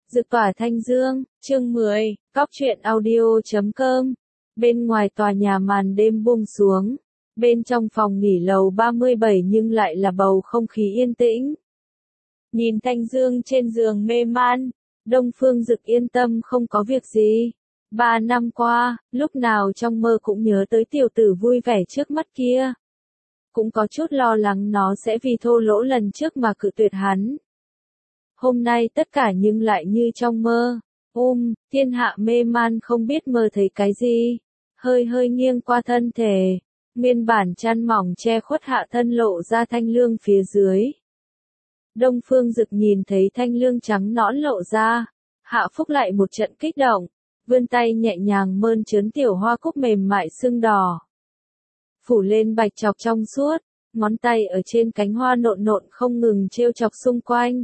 Dực tỏa Thanh Dương, chương 10, Cóc truyện audio.com. Bên ngoài tòa nhà màn đêm buông xuống, bên trong phòng nghỉ lầu 37 nhưng lại là bầu không khí yên tĩnh. Nhìn Thanh Dương trên giường mê man, Đông Phương Dực yên tâm không có việc gì. 3 năm qua, lúc nào trong mơ cũng nhớ tới tiểu tử vui vẻ trước mắt kia. Cũng có chút lo lắng nó sẽ vì thô lỗ lần trước mà cự tuyệt hắn. Hôm nay tất cả nhưng lại như trong mơ. Thiên Hạ mê man không biết mơ thấy cái gì. Hơi nghiêng qua thân thể. Nguyên bản chăn mỏng che khuất hạ thân lộ ra thanh lương phía dưới. Đông Phương Dực nhìn thấy thanh lương trắng nõn lộ ra. Hạ Phúc lại một trận kích động. Vươn tay nhẹ nhàng mơn trớn tiểu hoa cúc mềm mại sưng đỏ. Phủ lên bạch chọc trong suốt. Ngón tay ở trên cánh hoa nộn nộn không ngừng trêu chọc xung quanh.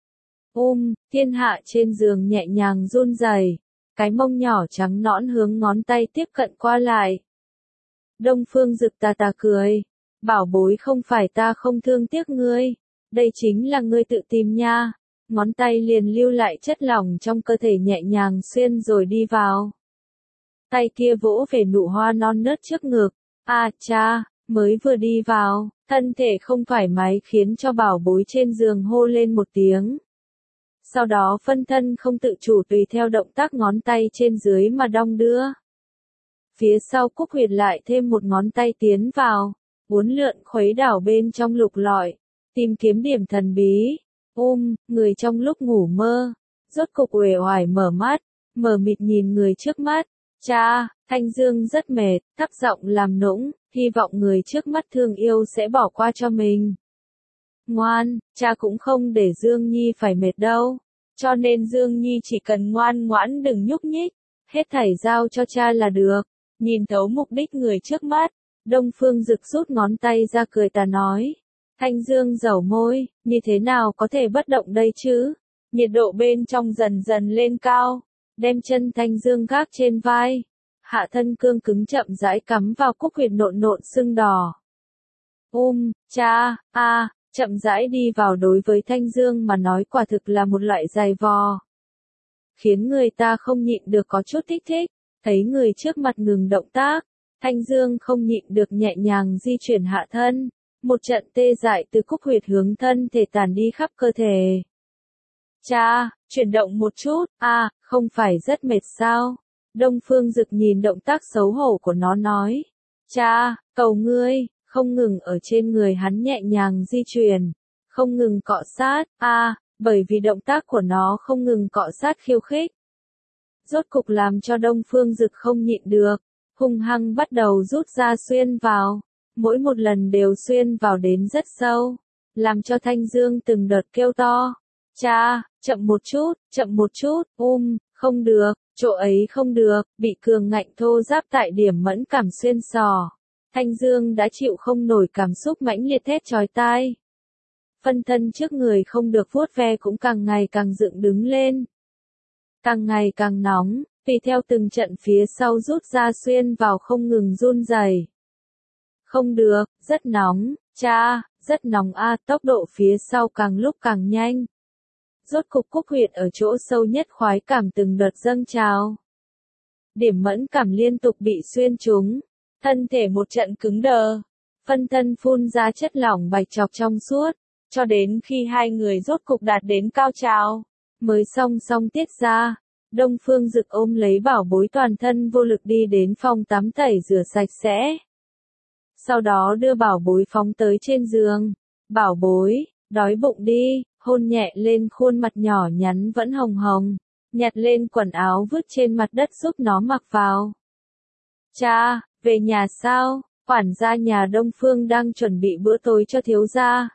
Thiên Hạ trên giường nhẹ nhàng run rẩy, cái mông nhỏ trắng nõn hướng ngón tay tiếp cận qua lại. Đông Phương Dực tà tà cười, bảo bối không phải ta không thương tiếc ngươi, đây chính là ngươi tự tìm nha. Ngón tay liền lưu lại chất lỏng trong cơ thể nhẹ nhàng xuyên rồi đi vào. Tay kia vỗ về nụ hoa non nớt trước ngực, cha, mới vừa đi vào, thân thể không thoải mái khiến cho bảo bối trên giường hô lên một tiếng. Sau đó phân thân không tự chủ tùy theo động tác ngón tay trên dưới mà đong đưa. Phía sau Cúc Huyệt lại thêm một ngón tay tiến vào, uốn lượn khuấy đảo bên trong lục lọi, tìm kiếm điểm thần bí. Người trong lúc ngủ mơ, rốt cục uể oải mở mắt, mờ mịt nhìn người trước mắt. Cha, Thanh Dương rất mệt, thấp giọng làm nũng, hy vọng người trước mắt thương yêu sẽ bỏ qua cho mình. Ngoan, cha cũng không để Dương Nhi phải mệt đâu. Cho nên Dương Nhi chỉ cần ngoan ngoãn đừng nhúc nhích, hết thảy giao cho cha là được. Nhìn thấu mục đích người trước mắt, Đông Phương Dực rút ngón tay ra cười tà nói. Thanh Dương dẩu môi, như thế nào có thể bất động đây chứ? Nhiệt độ bên trong dần dần lên cao, đem chân Thanh Dương gác trên vai. Hạ thân cương cứng chậm rãi cắm vào Cúc Huyệt nộn nộn sưng đỏ. Cha, chậm rãi đi vào đối với Thanh Dương mà nói quả thực là một loại giày vò. Khiến người ta không nhịn được có chút thích thích, thấy người trước mặt ngừng động tác, Thanh Dương không nhịn được nhẹ nhàng di chuyển hạ thân, một trận tê dại từ Cúc Huyệt hướng thân thể tàn đi khắp cơ thể. Cha, chuyển động một chút, không phải rất mệt sao? Đông Phương Dực nhìn động tác xấu hổ của nó nói. Cha, cầu ngươi. Không ngừng ở trên người hắn nhẹ nhàng di chuyển, không ngừng cọ sát, bởi vì động tác của nó không ngừng cọ sát khiêu khích. Rốt cục làm cho Đông Phương Dực không nhịn được, hung hăng bắt đầu rút ra xuyên vào, mỗi một lần đều xuyên vào đến rất sâu, làm cho Thanh Dương từng đợt kêu to. Cha, chậm một chút, không được, chỗ ấy không được, bị cường ngạnh thô ráp tại điểm mẫn cảm xuyên sò. Thanh Dương đã chịu không nổi cảm xúc mãnh liệt thét chói tai. Phân thân trước người không được vuốt ve cũng càng ngày càng dựng đứng lên. Càng ngày càng nóng, tùy theo từng trận phía sau rút ra xuyên vào không ngừng run rẩy. Không được, rất nóng, cha, rất nóng tốc độ phía sau càng lúc càng nhanh. Rốt cục Cúc Huyệt ở chỗ sâu nhất khoái cảm từng đợt dâng trào. Điểm mẫn cảm liên tục bị xuyên trúng. Thân thể một trận cứng đờ, phân thân phun ra chất lỏng bạch chọc trong suốt, cho đến khi hai người rốt cục đạt đến cao trào, mới song tiết ra. Đông Phương Dực ôm lấy bảo bối toàn thân vô lực đi đến phòng tắm tẩy rửa sạch sẽ. Sau đó đưa bảo bối phóng tới trên giường. Bảo bối, đói bụng đi, hôn nhẹ lên khuôn mặt nhỏ nhắn vẫn hồng hồng, nhặt lên quần áo vứt trên mặt đất giúp nó mặc vào. Cha, về nhà sao? Quản gia nhà Đông Phương đang chuẩn bị bữa tối cho thiếu gia.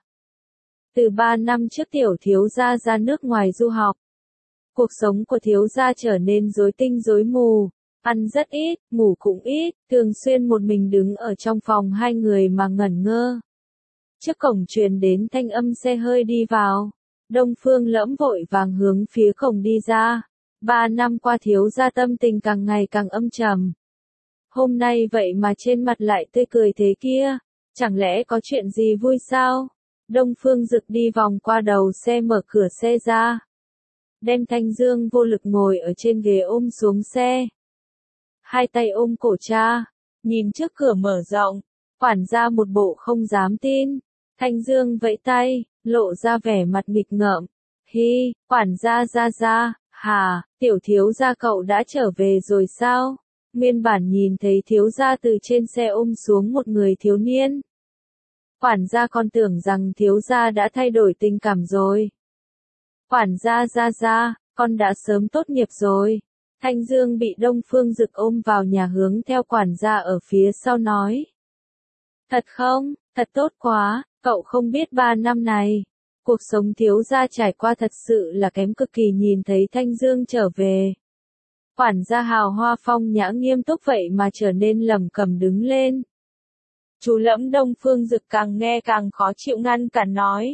Từ 3 năm trước tiểu thiếu gia ra nước ngoài du học. Cuộc sống của thiếu gia trở nên rối tinh rối mù, ăn rất ít, ngủ cũng ít, thường xuyên một mình đứng ở trong phòng hai người mà ngẩn ngơ. Trước cổng truyền đến thanh âm xe hơi đi vào. Đông Phương lẫm vội vàng hướng phía cổng đi ra. 3 năm qua thiếu gia tâm tình càng ngày càng âm trầm. Hôm nay vậy mà trên mặt lại tươi cười thế kia, chẳng lẽ có chuyện gì vui sao? Đông Phương Dực đi vòng qua đầu xe mở cửa xe ra. đem Thanh Dương vô lực ngồi ở trên ghế ôm xuống xe. Hai tay ôm cổ cha, nhìn trước cửa mở rộng, quản gia một bộ không dám tin. Thanh Dương vẫy tay, lộ ra vẻ mặt nghịch ngợm. Hi, quản gia ra, hà, tiểu thiếu gia cậu đã trở về rồi sao? Nguyên bản nhìn thấy thiếu gia từ trên xe ôm xuống một người thiếu niên. Quản gia còn tưởng rằng thiếu gia đã thay đổi tình cảm rồi. Quản gia ra, con đã sớm tốt nghiệp rồi. Thanh Dương bị Đông Phương Dực ôm vào nhà hướng theo quản gia ở phía sau nói. Thật không, thật tốt quá, cậu không biết 3 năm này. Cuộc sống thiếu gia trải qua thật sự là kém cực kỳ nhìn thấy Thanh Dương trở về. Quản gia hào hoa phong nhã nghiêm túc vậy mà trở nên lẩm cẩm đứng lên. Chú Lẫm Đông Phương Dực càng nghe càng khó chịu ngăn cản nói.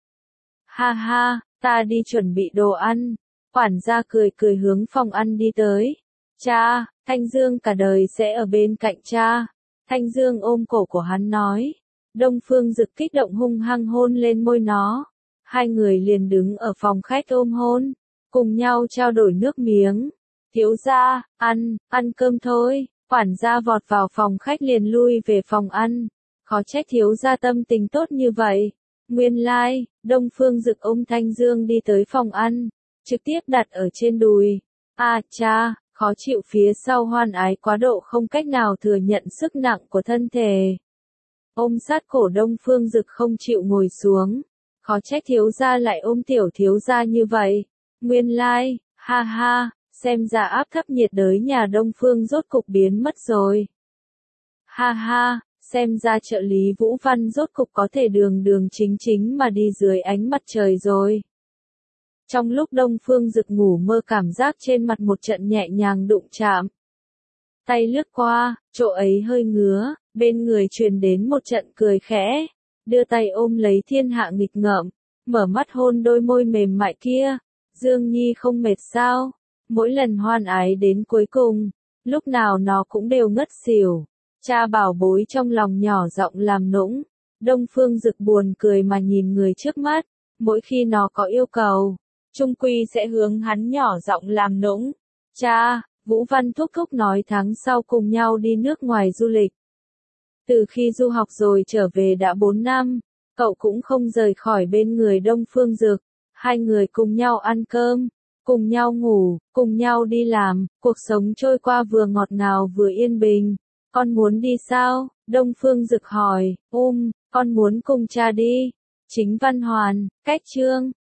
Ha ha, ta đi chuẩn bị đồ ăn. Quản gia cười hướng phòng ăn đi tới. Cha, Thanh Dương cả đời sẽ ở bên cạnh cha. Thanh Dương ôm cổ của hắn nói. Đông Phương Dực kích động hung hăng hôn lên môi nó. Hai người liền đứng ở phòng khách ôm hôn, cùng nhau trao đổi nước miếng. Thiếu gia, ăn cơm thôi. Quản gia vọt vào phòng khách liền lui về phòng ăn. Khó trách thiếu gia tâm tình tốt như vậy. Nguyên lai, Đông Phương Dực ôm Thanh Dương đi tới phòng ăn, trực tiếp đặt ở trên đùi. Cha, khó chịu phía sau hoan ái quá độ không cách nào thừa nhận sức nặng của thân thể. Ôm sát cổ Đông Phương Dực không chịu ngồi xuống. Khó trách thiếu gia lại ôm tiểu thiếu gia như vậy. Nguyên lai, ha ha, xem ra áp thấp nhiệt đới nhà Đông Phương rốt cục biến mất rồi. Ha ha, xem ra trợ lý Vũ Văn rốt cục có thể đường chính mà đi dưới ánh mặt trời rồi. Trong lúc Đông Phương Dực ngủ mơ cảm giác trên mặt một trận nhẹ nhàng đụng chạm. Tay lướt qua, chỗ ấy hơi ngứa, bên người truyền đến một trận cười khẽ. Đưa tay ôm lấy thiên hạ nghịch ngợm, mở mắt hôn đôi môi mềm mại kia. Dương Nhi không mệt sao? Mỗi lần hoan ái đến cuối cùng, lúc nào nó cũng đều ngất xỉu. Cha bảo bối trong lòng nhỏ giọng làm nũng. Đông Phương Dực buồn cười mà nhìn người trước mắt. Mỗi khi nó có yêu cầu, chung quy sẽ hướng hắn nhỏ giọng làm nũng. Cha, Vũ Văn thúc thúc nói tháng sau cùng nhau đi nước ngoài du lịch. Từ khi du học rồi trở về đã 4 năm, cậu cũng không rời khỏi bên người Đông Phương Dực. Hai người cùng nhau ăn cơm, cùng nhau ngủ, cùng nhau đi làm, cuộc sống trôi qua vừa ngọt ngào vừa yên bình. Con muốn đi sao? Đông Phương Dực hỏi. Con muốn cùng cha đi. Chính Văn Hoàn, cách chương.